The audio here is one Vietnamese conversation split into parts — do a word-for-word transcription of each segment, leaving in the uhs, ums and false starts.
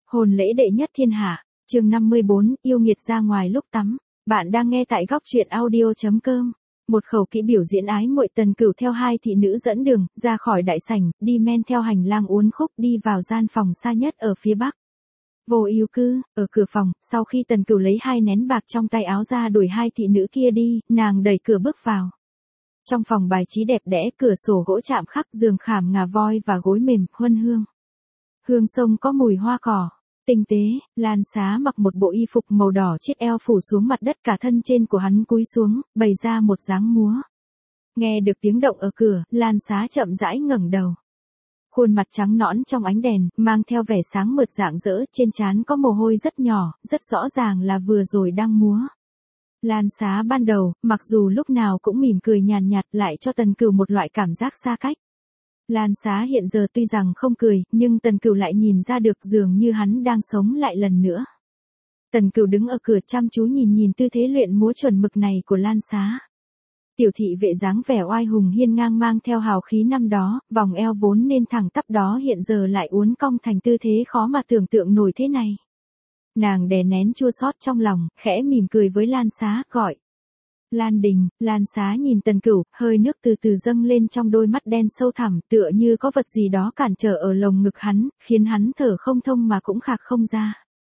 Hôn lễ đệ nhất thiên hạ, chương năm mươi bốn, yêu nghiệt ra ngoài lúc tắm. Bạn đang nghe tại góc truyện audio chấm com. Một khẩu kỹ biểu diễn ái muội Tần Cửu theo hai thị nữ dẫn đường, ra khỏi đại sảnh, đi men theo hành lang uốn khúc đi vào gian phòng xa nhất ở phía bắc. Vô Ưu Cư, ở cửa phòng, sau khi Tần Cửu lấy hai nén bạc trong tay áo ra đuổi hai thị nữ kia đi, nàng đẩy cửa bước vào. Trong phòng bài trí đẹp đẽ, cửa sổ gỗ chạm khắc, giường khảm ngà voi và gối mềm, huân hương. Hương sông có mùi hoa cỏ. Tinh tế, Lan Xá mặc một bộ y phục màu đỏ chiếc eo phủ xuống mặt đất, cả thân trên của hắn cúi xuống, bày ra một dáng múa. Nghe được tiếng động ở cửa, Lan Xá chậm rãi ngẩng đầu. Khuôn mặt trắng nõn trong ánh đèn, mang theo vẻ sáng mượt rạng rỡ, trên trán có mồ hôi rất nhỏ, rất rõ ràng là vừa rồi đang múa. Lan Xá ban đầu, mặc dù lúc nào cũng mỉm cười nhàn nhạt, lại cho Tần Cửu một loại cảm giác xa cách. Lan Xá hiện giờ tuy rằng không cười, nhưng Tần Cửu lại nhìn ra được dường như hắn đang sống lại lần nữa. Tần Cửu đứng ở cửa chăm chú nhìn nhìn tư thế luyện múa chuẩn mực này của Lan Xá. Tiểu thị vệ dáng vẻ oai hùng hiên ngang mang theo hào khí năm đó, vòng eo vốn nên thẳng tắp đó hiện giờ lại uốn cong thành tư thế khó mà tưởng tượng nổi thế này. Nàng đè nén chua xót trong lòng, khẽ mỉm cười với Lan Xá, gọi. Lan Đình. Lan Xá nhìn Tần Cửu, hơi nước từ từ dâng lên trong đôi mắt đen sâu thẳm, tựa như có vật gì đó cản trở ở lồng ngực hắn, khiến hắn thở không thông mà cũng khạc không ra.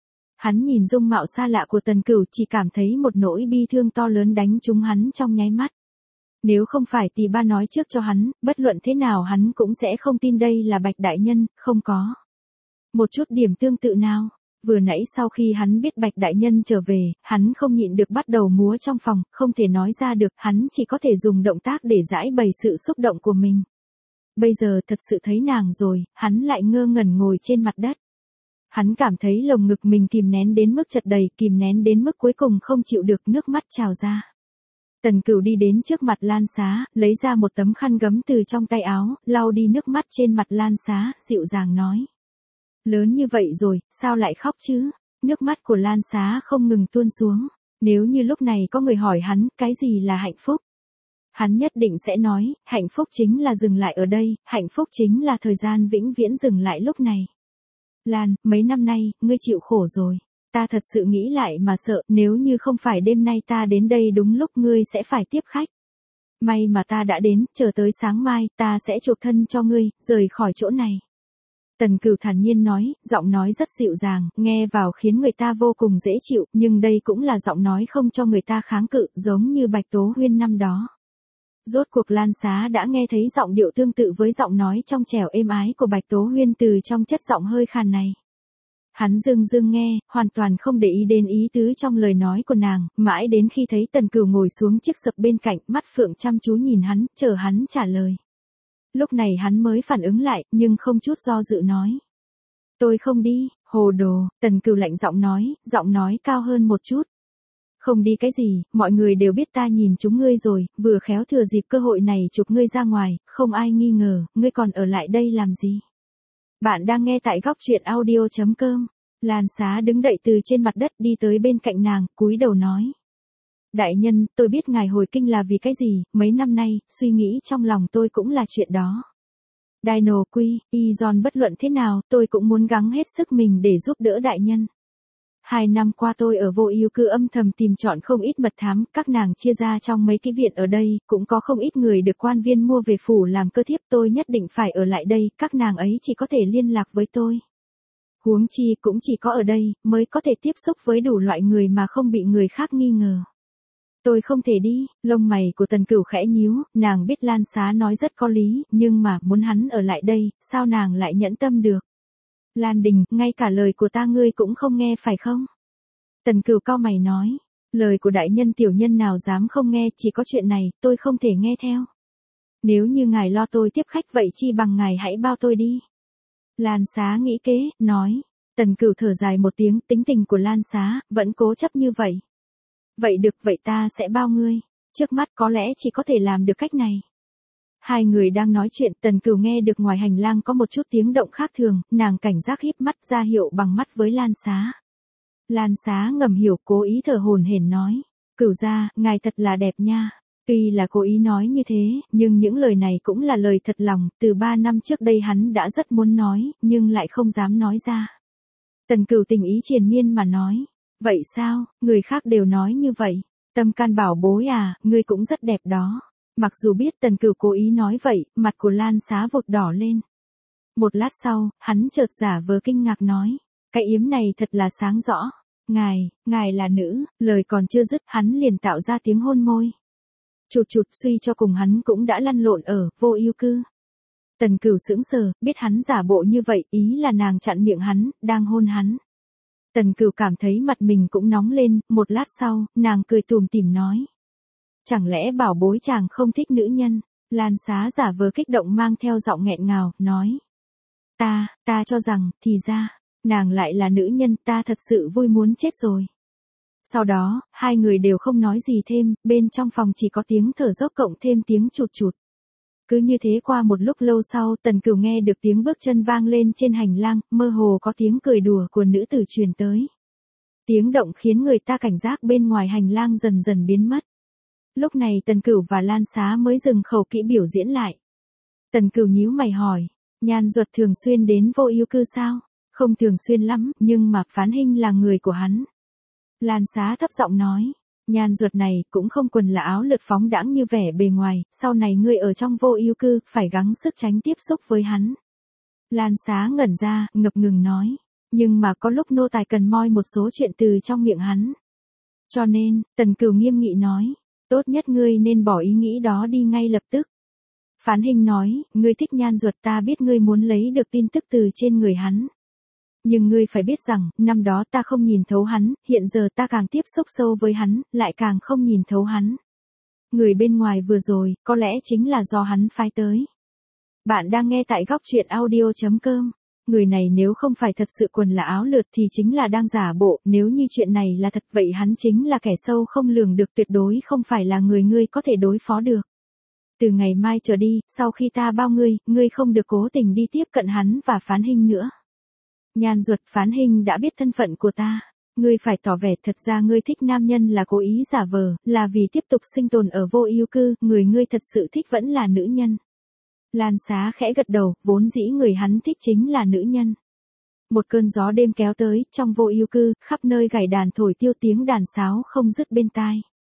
Hắn nhìn dung mạo xa lạ của Tần Cửu, chỉ cảm thấy một nỗi bi thương to lớn đánh trúng hắn trong nháy mắt. Nếu không phải Tỳ Ba nói trước cho hắn, bất luận thế nào hắn cũng sẽ không tin đây là Bạch đại nhân, không có một chút điểm tương tự nào. Vừa nãy sau khi hắn biết Bạch đại nhân trở về, hắn không nhịn được bắt đầu múa trong phòng, không thể nói ra được, hắn chỉ có thể dùng động tác để giải bày sự xúc động của mình. Bây giờ thật sự thấy nàng rồi, hắn lại ngơ ngẩn ngồi trên mặt đất. Hắn cảm thấy lồng ngực mình kìm nén đến mức chật đầy, kìm nén đến mức cuối cùng không chịu được, nước mắt trào ra. Tần Cửu đi đến trước mặt Lan Xá, lấy ra một tấm khăn gấm từ trong tay áo, lau đi nước mắt trên mặt Lan Xá, dịu dàng nói. Lớn như vậy rồi, sao lại khóc chứ? Nước mắt của Lan Xá không ngừng tuôn xuống. Nếu như lúc này có người hỏi hắn, cái gì là hạnh phúc? Hắn nhất định sẽ nói, hạnh phúc chính là dừng lại ở đây, hạnh phúc chính là thời gian vĩnh viễn dừng lại lúc này. Lan, mấy năm nay, ngươi chịu khổ rồi. Ta thật sự nghĩ lại mà sợ, nếu như không phải đêm nay ta đến đây đúng lúc ngươi sẽ phải tiếp khách. May mà ta đã đến, chờ tới sáng mai, ta sẽ chuộc thân cho ngươi, rời khỏi chỗ này. Tần Cửu thản nhiên nói, giọng nói rất dịu dàng, nghe vào khiến người ta vô cùng dễ chịu, nhưng đây cũng là giọng nói không cho người ta kháng cự, giống như Bạch Tố Huyên năm đó. Rốt cuộc Lan Xá đã nghe thấy giọng điệu tương tự với giọng nói trong trẻo êm ái của Bạch Tố Huyên từ trong chất giọng hơi khàn này. Hắn dưng dưng nghe, hoàn toàn không để ý đến ý tứ trong lời nói của nàng, mãi đến khi thấy Tần Cửu ngồi xuống chiếc sập bên cạnh, mắt phượng chăm chú nhìn hắn, chờ hắn trả lời. Lúc này hắn mới phản ứng lại, nhưng không chút do dự nói. Tôi không đi, hồ đồ. Tần Cửu lạnh giọng nói, giọng nói cao hơn một chút. Không đi cái gì, mọi người đều biết ta nhìn chúng ngươi rồi, vừa khéo thừa dịp cơ hội này chụp ngươi ra ngoài, không ai nghi ngờ, ngươi còn ở lại đây làm gì? Bạn đang nghe tại góc truyện audio chấm com. Lan Xá đứng dậy từ trên mặt đất đi tới bên cạnh nàng, cúi đầu nói. Đại nhân, tôi biết ngài hồi kinh là vì cái gì, mấy năm nay, suy nghĩ trong lòng tôi cũng là chuyện đó. Dino Quy, Izon bất luận thế nào, tôi cũng muốn gắng hết sức mình để giúp đỡ đại nhân. Hai năm qua tôi ở Vô Ưu Cư âm thầm tìm chọn không ít mật thám, các nàng chia ra trong mấy cái viện ở đây, cũng có không ít người được quan viên mua về phủ làm cơ thiếp, tôi nhất định phải ở lại đây, các nàng ấy chỉ có thể liên lạc với tôi. Huống chi cũng chỉ có ở đây, mới có thể tiếp xúc với đủ loại người mà không bị người khác nghi ngờ. Tôi không thể đi, lông mày của Tần Cửu khẽ nhíu, nàng biết Lan Xá nói rất có lý, nhưng mà muốn hắn ở lại đây, sao nàng lại nhẫn tâm được? Lan Đình, ngay cả lời của ta ngươi cũng không nghe phải không? Tần Cửu cau mày nói, lời của đại nhân tiểu nhân nào dám không nghe, chỉ có chuyện này, tôi không thể nghe theo. Nếu như ngài lo tôi tiếp khách vậy chi bằng ngài hãy bao tôi đi. Lan Xá nghĩ kế, nói. Tần Cửu thở dài một tiếng, tính tình của Lan Xá, vẫn cố chấp như vậy. Vậy được, vậy ta sẽ bao ngươi. Trước mắt có lẽ chỉ có thể làm được cách này. Hai người đang nói chuyện, Tần Cửu nghe được ngoài hành lang có một chút tiếng động khác thường, nàng cảnh giác híp mắt ra hiệu bằng mắt với Lan Xá. Lan Xá ngầm hiểu, cố ý thở hổn hển nói. Cửu gia, ngài thật là đẹp nha. Tuy là cố ý nói như thế, nhưng những lời này cũng là lời thật lòng, từ ba năm trước đây hắn đã rất muốn nói, nhưng lại không dám nói ra. Tần Cửu tình ý triền miên mà nói. Vậy sao, người khác đều nói như vậy. Tâm can bảo bối à, ngươi cũng rất đẹp đó. Mặc dù biết Tần Cửu cố ý nói vậy, mặt của Lan Xá vụt đỏ lên. Một lát sau, hắn chợt giả vờ kinh ngạc nói. Cái yếm này thật là sáng rõ. Ngài, ngài là nữ, lời còn chưa dứt, hắn liền tạo ra tiếng hôn môi. Chụt chụt, suy cho cùng hắn cũng đã lăn lộn ở vô ưu cư. Tần Cửu sững sờ, biết hắn giả bộ như vậy, ý là nàng chặn miệng hắn, đang hôn hắn. Tần Cửu cảm thấy mặt mình cũng nóng lên, một lát sau, nàng cười tủm tỉm nói. Chẳng lẽ bảo bối chàng không thích nữ nhân? Lan Xá giả vờ kích động mang theo giọng nghẹn ngào, nói. Ta, ta cho rằng, thì ra, nàng lại là nữ nhân, ta thật sự vui muốn chết rồi. Sau đó, hai người đều không nói gì thêm, bên trong phòng chỉ có tiếng thở dốc cộng thêm tiếng chụt chụt. Cứ như thế qua một lúc lâu sau, Tần Cửu nghe được tiếng bước chân vang lên trên hành lang, mơ hồ có tiếng cười đùa của nữ tử truyền tới. Tiếng động khiến người ta cảnh giác bên ngoài hành lang dần dần biến mất. Lúc này Tần Cửu và Lan Xá mới dừng khẩu kỹ biểu diễn lại. Tần Cửu nhíu mày hỏi, Nhan Duật thường xuyên đến vô ưu cư sao? Không thường xuyên lắm, nhưng mà Phán Hinh là người của hắn. Lan Xá thấp giọng nói, Nhan Duật này cũng không quần là áo lượt phóng đãng như vẻ bề ngoài, sau này ngươi ở trong vô ưu cư, phải gắng sức tránh tiếp xúc với hắn. Lan Xá ngẩn ra, ngập ngừng nói, nhưng mà có lúc nô tài cần moi một số chuyện từ trong miệng hắn. Cho nên, Tần Cửu nghiêm nghị nói, tốt nhất ngươi nên bỏ ý nghĩ đó đi ngay lập tức. Phán Hinh nói, ngươi thích Nhan Duật, ta biết ngươi muốn lấy được tin tức từ trên người hắn. Nhưng ngươi phải biết rằng, năm đó ta không nhìn thấu hắn, hiện giờ ta càng tiếp xúc sâu với hắn, lại càng không nhìn thấu hắn. Người bên ngoài vừa rồi, có lẽ chính là do hắn phái tới. Bạn đang nghe tại góc truyện audio chấm com. Người này nếu không phải thật sự quần là áo lượt thì chính là đang giả bộ, nếu như chuyện này là thật vậy hắn chính là kẻ sâu không lường được, tuyệt đối không phải là người ngươi có thể đối phó được. Từ ngày mai trở đi, sau khi ta bao ngươi, ngươi không được cố tình đi tiếp cận hắn và Phán Hinh nữa. Nhan Duật, Phán Hinh đã biết thân phận của ta. Ngươi phải tỏ vẻ thật ra ngươi thích nam nhân là cố ý giả vờ, là vì tiếp tục sinh tồn ở vô ưu cư, người ngươi thật sự thích vẫn là nữ nhân. Lan Xá khẽ gật đầu, vốn dĩ người hắn thích chính là nữ nhân. Một cơn gió đêm kéo tới, trong vô ưu cư, khắp nơi gảy đàn thổi tiêu tiếng đàn sáo không dứt bên tai.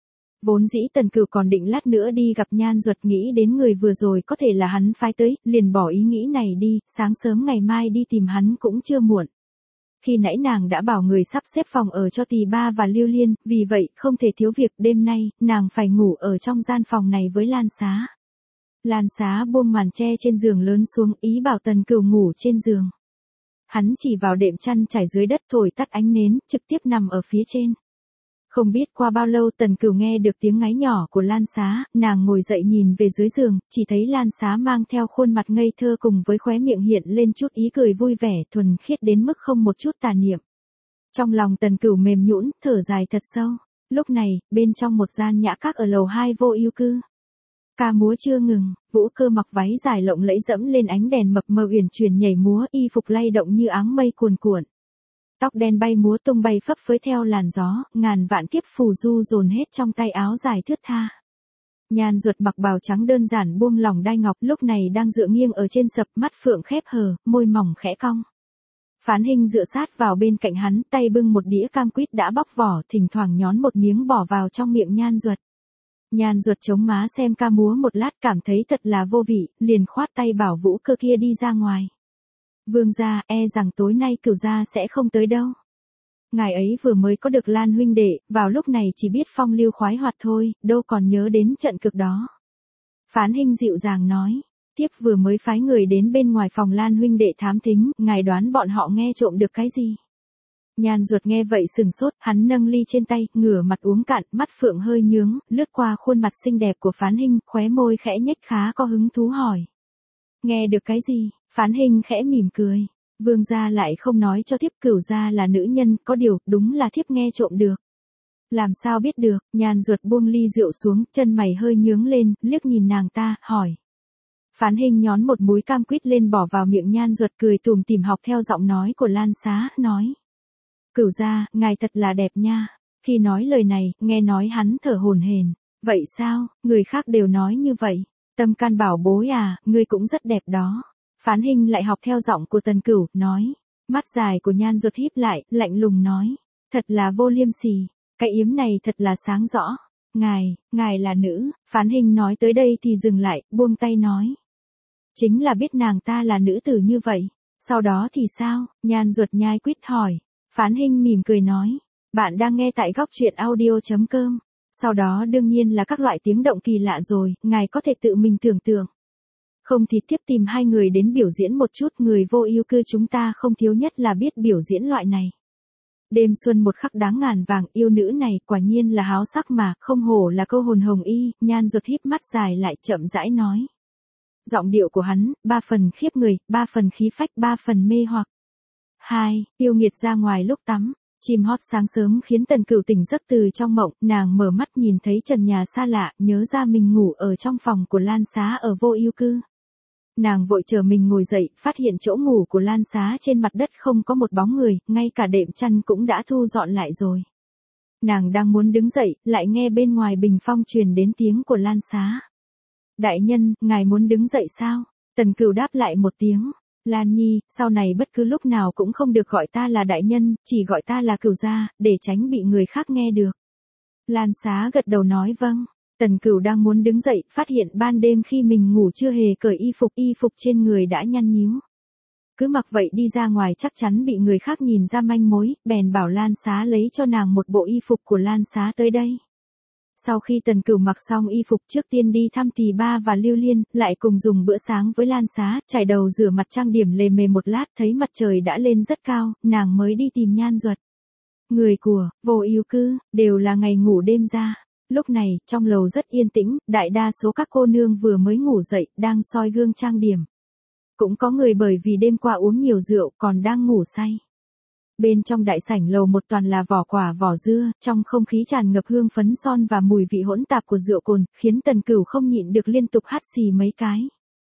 Vốn dĩ Tần Cửu còn định lát nữa đi gặp Nhan Duật, nghĩ đến người vừa rồi có thể là hắn phái tới, liền bỏ ý nghĩ này đi, sáng sớm ngày mai đi tìm hắn cũng chưa muộn. Khi nãy nàng đã bảo người sắp xếp phòng ở cho Tỳ Ba và Lưu Liên, vì vậy không thể thiếu việc, đêm nay, nàng phải ngủ ở trong gian phòng này với Lan Xá. Lan Xá buông màn che trên giường lớn xuống, ý bảo Tần Cửu ngủ trên giường. Hắn chỉ vào đệm chăn trải dưới đất thổi tắt ánh nến, trực tiếp nằm ở phía trên. Không biết qua bao lâu Tần Cửu nghe được tiếng ngáy nhỏ của Lan Xá, nàng ngồi dậy nhìn về dưới giường, chỉ thấy Lan Xá mang theo khuôn mặt ngây thơ cùng với khóe miệng hiện lên chút ý cười vui vẻ, thuần khiết đến mức không một chút tà niệm. Trong lòng Tần Cửu mềm nhũn, thở dài thật sâu. Lúc này, bên trong một gian nhã các ở lầu hai vô ưu cư. Ca múa chưa ngừng, Vũ Cơ mặc váy dài lộng lẫy dẫm lên ánh đèn mập mờ uyển chuyển nhảy múa, y phục lay động như áng mây cuồn cuộn. Tóc đen bay múa tung bay phấp phới theo làn gió, ngàn vạn kiếp phù du dồn hết trong tay áo dài thướt tha. Nhan Duật mặc bào trắng đơn giản buông lỏng đai ngọc, lúc này đang dựa nghiêng ở trên sập, mắt phượng khép hờ, môi mỏng khẽ cong. Phán Hinh dựa sát vào bên cạnh hắn, tay bưng một đĩa cam quýt đã bóc vỏ, thỉnh thoảng nhón một miếng bỏ vào trong miệng Nhan Duật. Nhan Duật chống má xem ca múa một lát, cảm thấy thật là vô vị, liền khoát tay bảo Vũ Cơ kia đi ra ngoài. Vương gia, e rằng tối nay Cửu gia sẽ không tới đâu. Ngài ấy vừa mới có được Lan huynh đệ, vào lúc này chỉ biết phong lưu khoái hoạt thôi, đâu còn nhớ đến trận cực đó. Phán Hinh dịu dàng nói, tiếp vừa mới phái người đến bên ngoài phòng Lan huynh đệ thám thính, ngài đoán bọn họ nghe trộm được cái gì? Nhan Duật nghe vậy sừng sốt, hắn nâng ly trên tay, ngửa mặt uống cạn, mắt phượng hơi nhướng, lướt qua khuôn mặt xinh đẹp của Phán Hinh, khóe môi khẽ nhếch khá có hứng thú hỏi. Nghe được cái gì? Phán Hinh khẽ mỉm cười. Vương gia lại không nói cho thiếp, Cửu gia là nữ nhân, có điều, đúng là thiếp nghe trộm được. Làm sao biết được? Nhan Duật buông ly rượu xuống, chân mày hơi nhướng lên, liếc nhìn nàng ta, hỏi. Phán Hinh nhón một múi cam quýt lên bỏ vào miệng Nhan Duật, cười tủm tỉm học theo giọng nói của Lan Xá, nói. Cửu gia, ngài thật là đẹp nha. Khi nói lời này, nghe nói hắn thở hổn hển. Vậy sao, người khác đều nói như vậy. Tâm can bảo bối à, ngươi cũng rất đẹp đó. Phán Hinh lại học theo giọng của Tần Cửu, nói. Mắt dài của Nhan Duật híp lại, lạnh lùng nói. Thật là vô liêm sỉ, cái yếm này thật là sáng rõ. Ngài, ngài là nữ, Phán Hinh nói tới đây thì dừng lại, buông tay nói. Chính là biết nàng ta là nữ tử như vậy. Sau đó thì sao? Nhan Duật nhai quýt hỏi. Phán Hinh mỉm cười nói. Bạn đang nghe tại góc truyện audio.com. Sau đó đương nhiên là các loại tiếng động kỳ lạ rồi, ngài có thể tự mình tưởng tượng. Không thì tiếp tìm hai người đến biểu diễn một chút, người vô ưu cư chúng ta không thiếu nhất là biết biểu diễn loại này. Đêm xuân một khắc đáng ngàn vàng, yêu nữ này quả nhiên là háo sắc mà, không hổ là câu hồn hồng y. Nhan Duật híp mắt dài lại chậm rãi nói. Giọng điệu của hắn, ba phần khiếp người, ba phần khí phách, ba phần mê hoặc. Hai, yêu nghiệt ra ngoài lúc tắm. Chim hót sáng sớm khiến Tần Cửu tỉnh giấc từ trong mộng, nàng mở mắt nhìn thấy trần nhà xa lạ, nhớ ra mình ngủ ở trong phòng của Lan Xá ở vô ưu cư. Nàng vội chờ mình ngồi dậy, phát hiện chỗ ngủ của Lan Xá trên mặt đất không có một bóng người, ngay cả đệm chăn cũng đã thu dọn lại rồi. Nàng đang muốn đứng dậy, lại nghe bên ngoài bình phong truyền đến tiếng của Lan Xá. Đại nhân, ngài muốn đứng dậy sao? Tần Cửu đáp lại một tiếng. Lan Nhi, sau này bất cứ lúc nào cũng không được gọi ta là đại nhân, chỉ gọi ta là Cửu gia, để tránh bị người khác nghe được. Lan Xá gật đầu nói vâng. Tần Cửu đang muốn đứng dậy, phát hiện ban đêm khi mình ngủ chưa hề cởi y phục, y phục trên người đã nhăn nhíu. Cứ mặc vậy đi ra ngoài chắc chắn bị người khác nhìn ra manh mối, bèn bảo Lan Xá lấy cho nàng một bộ y phục của Lan Xá tới đây. Sau khi Tần Cửu mặc xong y phục trước tiên đi thăm Tỳ Ba và Lưu Liên, lại cùng dùng bữa sáng với Lan Xá, chải đầu rửa mặt trang điểm lề mề một lát, thấy mặt trời đã lên rất cao, nàng mới đi tìm Nhan Duật. Người của vô ưu cư đều là ngày ngủ đêm ra. Lúc này, trong lầu rất yên tĩnh, đại đa số các cô nương vừa mới ngủ dậy, đang soi gương trang điểm. Cũng có người bởi vì đêm qua uống nhiều rượu, còn đang ngủ say. Bên trong đại sảnh lầu một toàn là vỏ quả vỏ dưa, trong không khí tràn ngập hương phấn son và mùi vị hỗn tạp của rượu cồn, khiến Tần Cửu không nhịn được liên tục hắt xì mấy cái.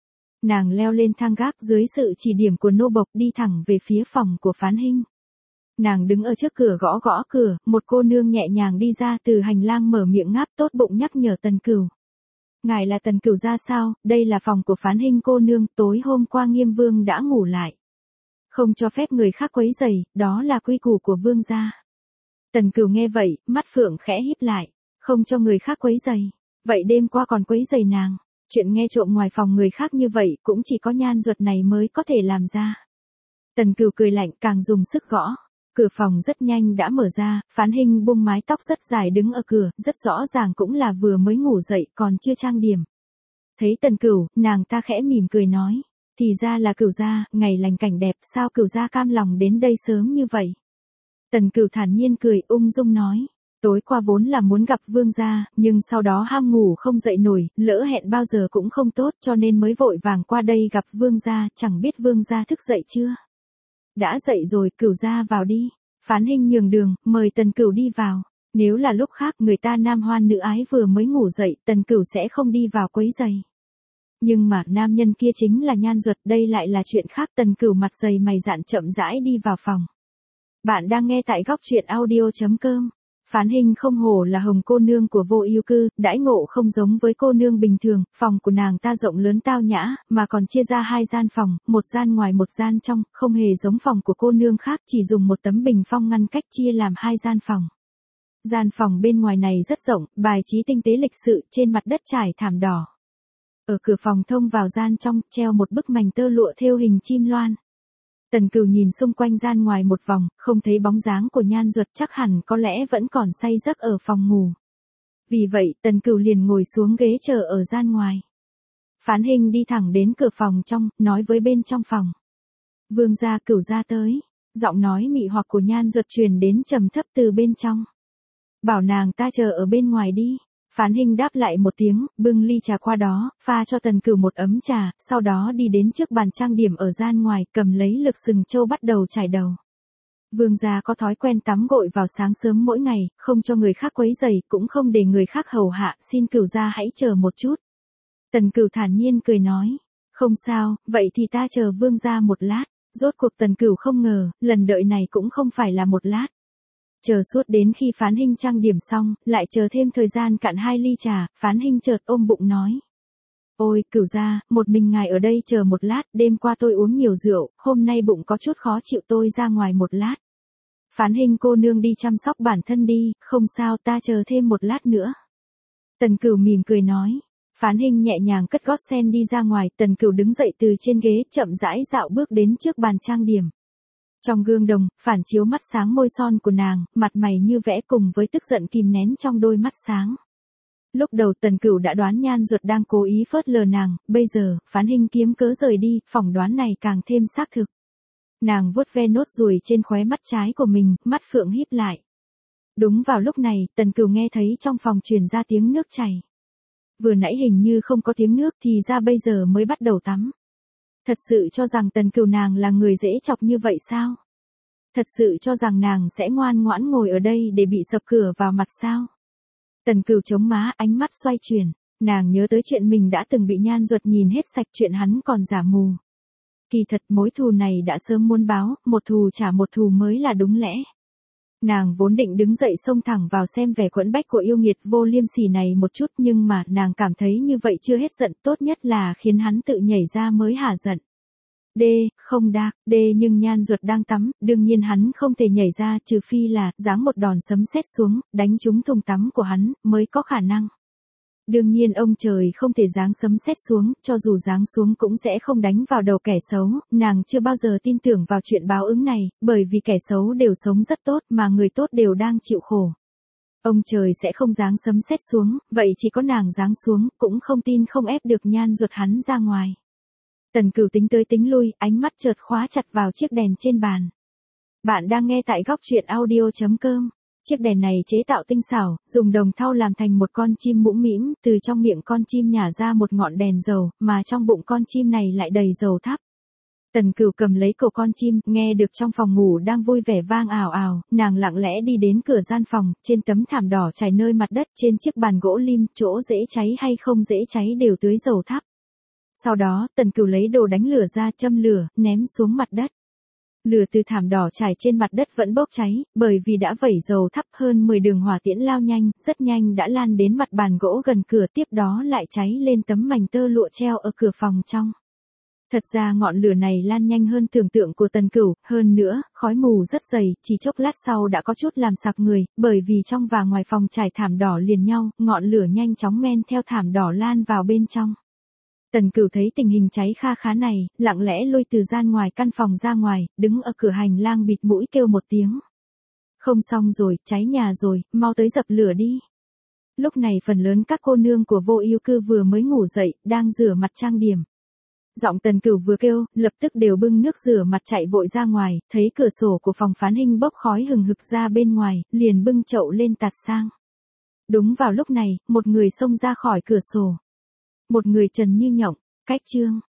Nàng leo lên thang gác dưới sự chỉ điểm của nô bộc đi thẳng về phía phòng của Phán Hinh. Nàng đứng ở trước cửa gõ gõ cửa, một cô nương nhẹ nhàng đi ra từ hành lang mở miệng ngáp tốt bụng nhắc nhở Tần Cửu. Ngài là Tần Cửu gia sao? Đây là phòng của Phán Hinh cô nương, tối hôm qua Nghiêm Vương đã ngủ lại. Không cho phép người khác quấy rầy, đó là quy củ của vương gia. Tần Cửu nghe vậy, mắt phượng khẽ híp lại, không cho người khác quấy rầy. Vậy đêm qua còn quấy rầy nàng, chuyện nghe trộm ngoài phòng người khác như vậy cũng chỉ có Nhan Duật này mới có thể làm ra. Tần Cửu cười lạnh càng dùng sức gõ. Cửa phòng rất nhanh đã mở ra, Phán Hinh buông mái tóc rất dài đứng ở cửa, rất rõ ràng cũng là vừa mới ngủ dậy còn chưa trang điểm. Thấy Tần Cửu, nàng ta khẽ mỉm cười nói. Thì ra là Cửu gia, ngày lành cảnh đẹp, sao Cửu gia cam lòng đến đây sớm như vậy? Tần Cửu thản nhiên cười, ung dung nói. Tối qua vốn là muốn gặp vương gia, nhưng sau đó ham ngủ không dậy nổi, lỡ hẹn bao giờ cũng không tốt cho nên mới vội vàng qua đây gặp vương gia, chẳng biết vương gia thức dậy chưa? Đã dậy rồi, Cửu gia vào đi. Phán Hinh nhường đường, mời Tần Cửu đi vào. Nếu là lúc khác người ta nam hoan nữ ái vừa mới ngủ dậy, Tần Cửu sẽ không đi vào quấy giày. Nhưng mà nam nhân kia chính là Nhan Duật, đây lại là chuyện khác. Tần Cửu mặt dày mày dạn chậm rãi đi vào phòng. Bạn đang nghe tại góc truyện audio.com. Phán Hinh không hổ là hồng cô nương của vô ưu cư, đãi ngộ không giống với cô nương bình thường, phòng của nàng ta rộng lớn tao nhã, mà còn chia ra hai gian phòng, một gian ngoài một gian trong, không hề giống phòng của cô nương khác, chỉ dùng một tấm bình phong ngăn cách chia làm hai gian phòng. Gian phòng bên ngoài này rất rộng, bài trí tinh tế lịch sự, trên mặt đất trải thảm đỏ. Ở cửa phòng thông vào gian trong, treo một bức mành tơ lụa thêu hình chim loan. Tần Cửu nhìn xung quanh gian ngoài một vòng, không thấy bóng dáng của Nhan Duật, chắc hẳn có lẽ vẫn còn say giấc ở phòng ngủ. Vì vậy, Tần Cửu liền ngồi xuống ghế chờ ở gian ngoài. Phán Hinh đi thẳng đến cửa phòng trong, nói với bên trong phòng. Vương gia, Cửu gia tới. Giọng nói mị hoặc của Nhan Duật truyền đến trầm thấp từ bên trong. Bảo nàng ta chờ ở bên ngoài đi. Phán Hinh đáp lại một tiếng, bưng ly trà qua đó, pha cho Tần Cửu một ấm trà, sau đó đi đến trước bàn trang điểm ở gian ngoài, cầm lấy lược sừng châu bắt đầu chải đầu. Vương gia có thói quen tắm gội vào sáng sớm mỗi ngày, không cho người khác quấy rầy, cũng không để người khác hầu hạ, xin Cửu gia hãy chờ một chút. Tần Cửu thản nhiên cười nói, không sao, vậy thì ta chờ vương gia một lát. Rốt cuộc Tần Cửu không ngờ, lần đợi này cũng không phải là một lát. Chờ suốt đến khi Phán Hinh trang điểm xong, lại chờ thêm thời gian cạn hai ly trà, Phán Hinh chợt ôm bụng nói. Ôi, cửu gia, một mình ngài ở đây chờ một lát, đêm qua tôi uống nhiều rượu, hôm nay bụng có chút khó chịu, tôi ra ngoài một lát. Phán Hinh cô nương đi chăm sóc bản thân đi, không sao, ta chờ thêm một lát nữa. Tần Cửu mỉm cười nói. Phán Hinh nhẹ nhàng cất gót sen đi ra ngoài, Tần Cửu đứng dậy từ trên ghế, chậm rãi dạo bước đến trước bàn trang điểm. Trong gương đồng, phản chiếu mắt sáng môi son của nàng, mặt mày như vẽ cùng với tức giận kìm nén trong đôi mắt sáng. Lúc đầu Tần Cửu đã đoán Nhan Duật đang cố ý phớt lờ nàng, bây giờ, Phán Hinh kiếm cớ rời đi, phỏng đoán này càng thêm xác thực. Nàng vuốt ve nốt ruồi trên khóe mắt trái của mình, mắt phượng híp lại. Đúng vào lúc này, Tần Cửu nghe thấy trong phòng truyền ra tiếng nước chảy. Vừa nãy hình như không có tiếng nước thì ra bây giờ mới bắt đầu tắm. Thật sự cho rằng Tần Cửu nàng là người dễ chọc như vậy sao? Thật sự cho rằng nàng sẽ ngoan ngoãn ngồi ở đây để bị sập cửa vào mặt sao? Tần Cửu chống má, ánh mắt xoay chuyển, nàng nhớ tới chuyện mình đã từng bị Nhan Duật nhìn hết sạch, chuyện hắn còn giả mù. Kỳ thật mối thù này đã sớm muốn báo, một thù trả một thù mới là đúng lẽ. Nàng vốn định đứng dậy xông thẳng vào xem vẻ quẫn bách của yêu nghiệt vô liêm sỉ này một chút, nhưng mà nàng cảm thấy như vậy chưa hết giận, tốt nhất là khiến hắn tự nhảy ra mới hả giận. Đê, không đạc, đê nhưng Nhan Duật đang tắm, đương nhiên hắn không thể nhảy ra, trừ phi là giáng một đòn sấm sét xuống, đánh trúng thùng tắm của hắn, mới có khả năng. Đương nhiên ông trời không thể giáng sấm sét xuống, cho dù giáng xuống cũng sẽ không đánh vào đầu kẻ xấu, nàng chưa bao giờ tin tưởng vào chuyện báo ứng này, bởi vì kẻ xấu đều sống rất tốt mà người tốt đều đang chịu khổ. Ông trời sẽ không giáng sấm sét xuống, vậy chỉ có nàng giáng xuống, cũng không tin không ép được Nhan Duật hắn ra ngoài. Tần Cửu tính tới tính lui, ánh mắt chợt khóa chặt vào chiếc đèn trên bàn. Bạn đang nghe tại góc truyện audio chấm com. Chiếc đèn này chế tạo tinh xảo, dùng đồng thau làm thành một con chim mũm mĩm, từ trong miệng con chim nhả ra một ngọn đèn dầu, mà trong bụng con chim này lại đầy dầu thắp. Tần Cửu cầm lấy cổ con chim, nghe được trong phòng ngủ đang vui vẻ vang ào ào, nàng lặng lẽ đi đến cửa gian phòng, trên tấm thảm đỏ trải nơi mặt đất, trên chiếc bàn gỗ lim, chỗ dễ cháy hay không dễ cháy đều tưới dầu thắp. Sau đó, Tần Cửu lấy đồ đánh lửa ra, châm lửa, ném xuống mặt đất. Lửa từ thảm đỏ trải trên mặt đất vẫn bốc cháy, bởi vì đã vẩy dầu thắp, hơn mười đường hỏa tiễn lao nhanh, rất nhanh đã lan đến mặt bàn gỗ gần cửa, tiếp đó lại cháy lên tấm mảnh tơ lụa treo ở cửa phòng trong. Thật ra ngọn lửa này lan nhanh hơn tưởng tượng của Tần Cửu, hơn nữa, khói mù rất dày, chỉ chốc lát sau đã có chút làm sặc người, bởi vì trong và ngoài phòng trải thảm đỏ liền nhau, ngọn lửa nhanh chóng men theo thảm đỏ lan vào bên trong. Tần Cửu thấy tình hình cháy kha khá này, lặng lẽ lui từ gian ngoài căn phòng ra ngoài, đứng ở cửa hành lang bịt mũi kêu một tiếng. Không xong rồi, cháy nhà rồi, mau tới dập lửa đi. Lúc này phần lớn các cô nương của Vô Ưu Cư vừa mới ngủ dậy, đang rửa mặt trang điểm. Giọng Tần Cửu vừa kêu, lập tức đều bưng nước rửa mặt chạy vội ra ngoài, thấy cửa sổ của phòng Phán Hinh bốc khói hừng hực ra bên ngoài, liền bưng chậu lên tạt sang. Đúng vào lúc này, một người xông ra khỏi cửa sổ. Một người trần như nhộng, cách chương,